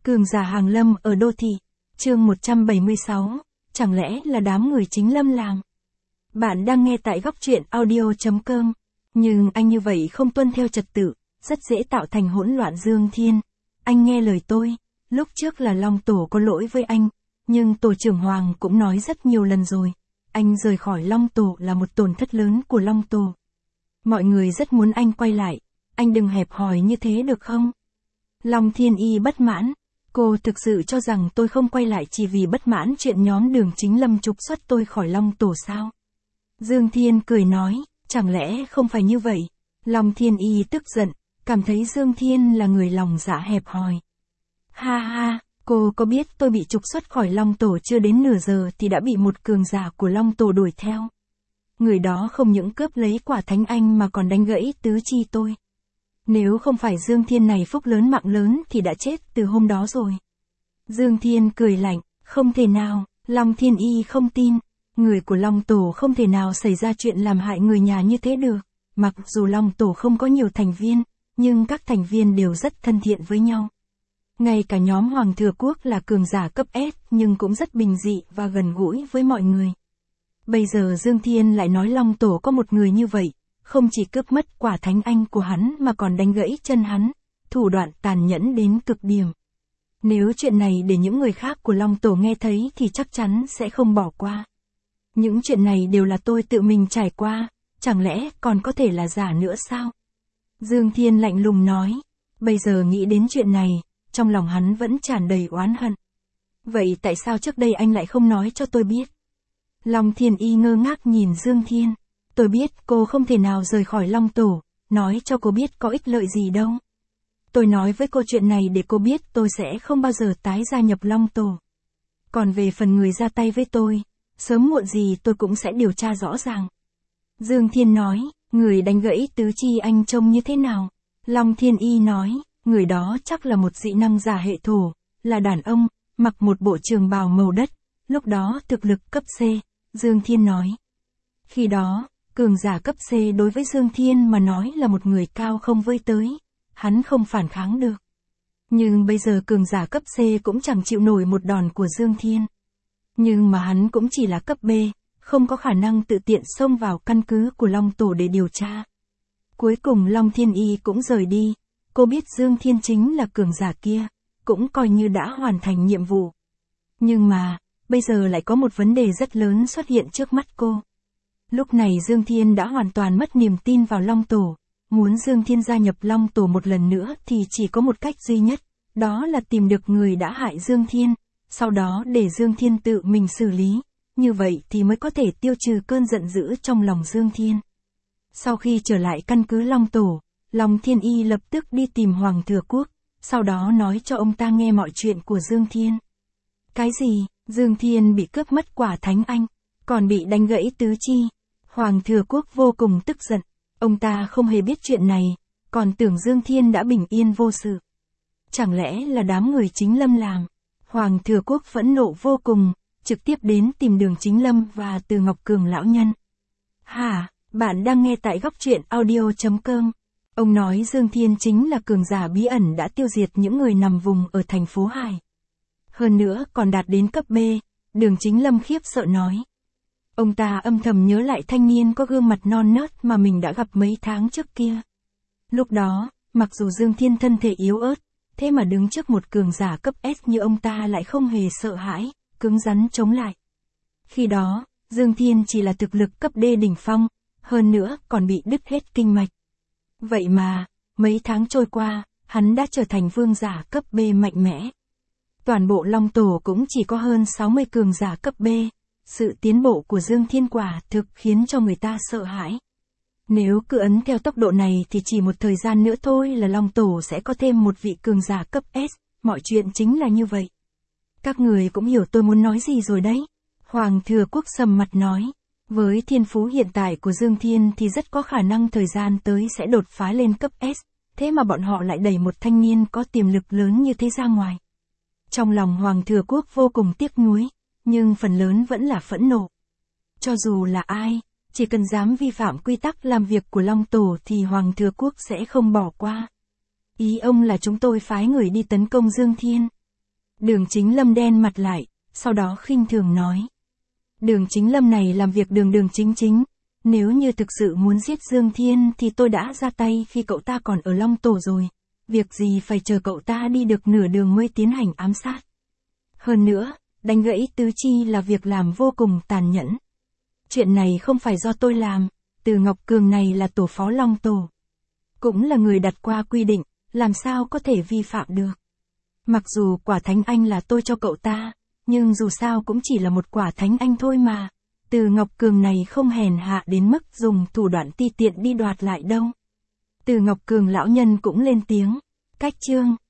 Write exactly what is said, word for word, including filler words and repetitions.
Cường giả hàng lâm ở đô thị. Chương một trăm bảy mươi sáu, chẳng lẽ là đám người chính lâm làng? Bạn đang nghe tại góc truyện audio chấm com. Nhưng anh như vậy không tuân theo trật tự, rất dễ tạo thành hỗn loạn. Dương Thiên, anh nghe lời tôi, lúc trước là Long Tổ có lỗi với anh, nhưng Tổ trưởng Hoàng cũng nói rất nhiều lần rồi, anh rời khỏi Long Tổ là một tổn thất lớn của Long Tổ. Mọi người rất muốn anh quay lại, anh đừng hẹp hòi như thế được không? Long Thiên Y bất mãn, cô thực sự cho rằng tôi không quay lại chỉ vì bất mãn chuyện nhóm Đường Chính Lâm trục xuất tôi khỏi Long Tổ sao? Dương Thiên cười nói, chẳng lẽ không phải như vậy? Long Thiên Y tức giận, cảm thấy Dương Thiên là người lòng dạ hẹp hòi. Ha ha, cô có biết tôi bị trục xuất khỏi Long Tổ chưa đến nửa giờ thì đã bị một cường giả của Long Tổ đuổi theo. Người đó không những cướp lấy quả thánh anh mà còn đánh gãy tứ chi tôi. Nếu không phải Dương Thiên này phúc lớn mạng lớn thì đã chết từ hôm đó rồi. Dương Thiên cười lạnh, không thể nào, Long Thiên Y không tin. Người của Long Tổ không thể nào xảy ra chuyện làm hại người nhà như thế được. Mặc dù Long Tổ không có nhiều thành viên, nhưng các thành viên đều rất thân thiện với nhau. Ngay cả nhóm Hoàng Thừa Quốc là cường giả cấp S nhưng cũng rất bình dị và gần gũi với mọi người. Bây giờ Dương Thiên lại nói Long Tổ có một người như vậy, không chỉ cướp mất quả thánh anh của hắn mà còn đánh gãy chân hắn, thủ đoạn tàn nhẫn đến cực điểm. Nếu chuyện này để những người khác của Long Tổ nghe thấy thì chắc chắn sẽ không bỏ qua. Những chuyện này đều là tôi tự mình trải qua, chẳng lẽ còn có thể là giả nữa sao? Dương Thiên lạnh lùng nói, bây giờ nghĩ đến chuyện này, trong lòng hắn vẫn tràn đầy oán hận. Vậy tại sao trước đây anh lại không nói cho tôi biết? Long Thiên Y ngơ ngác nhìn Dương Thiên, tôi biết cô không thể nào rời khỏi Long Tổ, nói cho cô biết có ích lợi gì đâu. Tôi nói với cô chuyện này để cô biết tôi sẽ không bao giờ tái gia nhập Long Tổ. Còn về phần người ra tay với tôi, sớm muộn gì tôi cũng sẽ điều tra rõ ràng. Dương Thiên nói, người đánh gãy tứ chi anh trông như thế nào? Long Thiên Y nói, người đó chắc là một dị năng giả hệ thổ, là đàn ông, mặc một bộ trường bào màu đất, lúc đó thực lực cấp C, Dương Thiên nói. Khi đó, cường giả cấp C đối với Dương Thiên mà nói là một người cao không với tới, hắn không phản kháng được. Nhưng bây giờ cường giả cấp C cũng chẳng chịu nổi một đòn của Dương Thiên. Nhưng mà hắn cũng chỉ là cấp B, không có khả năng tự tiện xông vào căn cứ của Long Tổ để điều tra. Cuối cùng Long Thiên Y cũng rời đi, cô biết Dương Thiên chính là cường giả kia, cũng coi như đã hoàn thành nhiệm vụ. Nhưng mà, bây giờ lại có một vấn đề rất lớn xuất hiện trước mắt cô. Lúc này Dương Thiên đã hoàn toàn mất niềm tin vào Long Tổ, muốn Dương Thiên gia nhập Long Tổ một lần nữa thì chỉ có một cách duy nhất, đó là tìm được người đã hại Dương Thiên, sau đó để Dương Thiên tự mình xử lý, như vậy thì mới có thể tiêu trừ cơn giận dữ trong lòng Dương Thiên. Sau khi trở lại căn cứ Long Tổ, Long Thiên Y lập tức đi tìm Hoàng Thừa Quốc, sau đó nói cho ông ta nghe mọi chuyện của Dương Thiên. Cái gì? Dương Thiên bị cướp mất quả thánh anh, còn bị đánh gãy tứ chi. Hoàng Thừa Quốc vô cùng tức giận, ông ta không hề biết chuyện này, còn tưởng Dương Thiên đã bình yên vô sự. Chẳng lẽ là đám người Chính Lâm làm? Hoàng Thừa Quốc phẫn nộ vô cùng, trực tiếp đến tìm Đường Chính Lâm và Từ Ngọc Cường lão nhân. Hả, bạn đang nghe tại góc truyện audio chấm com. Ông nói Dương Thiên chính là cường giả bí ẩn đã tiêu diệt những người nằm vùng ở thành phố Hải. Hơn nữa còn đạt đến cấp B, Đường Chính Lâm khiếp sợ nói. Ông ta âm thầm nhớ lại thanh niên có gương mặt non nớt mà mình đã gặp mấy tháng trước kia. Lúc đó, mặc dù Dương Thiên thân thể yếu ớt, thế mà đứng trước một cường giả cấp S như ông ta lại không hề sợ hãi, cứng rắn chống lại. Khi đó, Dương Thiên chỉ là thực lực cấp D đỉnh phong, hơn nữa còn bị đứt hết kinh mạch. Vậy mà, mấy tháng trôi qua, hắn đã trở thành vương giả cấp B mạnh mẽ. Toàn bộ Long Tổ cũng chỉ có hơn sáu mươi cường giả cấp B, sự tiến bộ của Dương Thiên quả thực khiến cho người ta sợ hãi. Nếu cứ ấn theo tốc độ này thì chỉ một thời gian nữa thôi là Long Tổ sẽ có thêm một vị cường giả cấp S, mọi chuyện chính là như vậy. Các người cũng hiểu tôi muốn nói gì rồi đấy. Hoàng Thừa Quốc sầm mặt nói, với thiên phú hiện tại của Dương Thiên thì rất có khả năng thời gian tới sẽ đột phá lên cấp S, thế mà bọn họ lại đẩy một thanh niên có tiềm lực lớn như thế ra ngoài. Trong lòng Hoàng Thừa Quốc vô cùng tiếc nuối, nhưng phần lớn vẫn là phẫn nộ. Cho dù là ai, chỉ cần dám vi phạm quy tắc làm việc của Long Tổ thì Hoàng Thừa Quốc sẽ không bỏ qua. Ý ông là chúng tôi phái người đi tấn công Dương Thiên. Đường Chính Lâm đen mặt lại, sau đó khinh thường nói. Đường Chính Lâm này làm việc đường đường chính chính. Nếu như thực sự muốn giết Dương Thiên thì tôi đã ra tay khi cậu ta còn ở Long Tổ rồi. Việc gì phải chờ cậu ta đi được nửa đường mới tiến hành ám sát. Hơn nữa, đánh gãy tứ chi là việc làm vô cùng tàn nhẫn. Chuyện này không phải do tôi làm, Từ Ngọc Cường này là tổ phó Long Tổ. Cũng là người đặt qua quy định, làm sao có thể vi phạm được. Mặc dù quả thánh anh là tôi cho cậu ta, nhưng dù sao cũng chỉ là một quả thánh anh thôi mà. Từ Ngọc Cường này không hèn hạ đến mức dùng thủ đoạn ti tiện đi đoạt lại đâu. Từ Ngọc Cường lão nhân cũng lên tiếng. Cách chương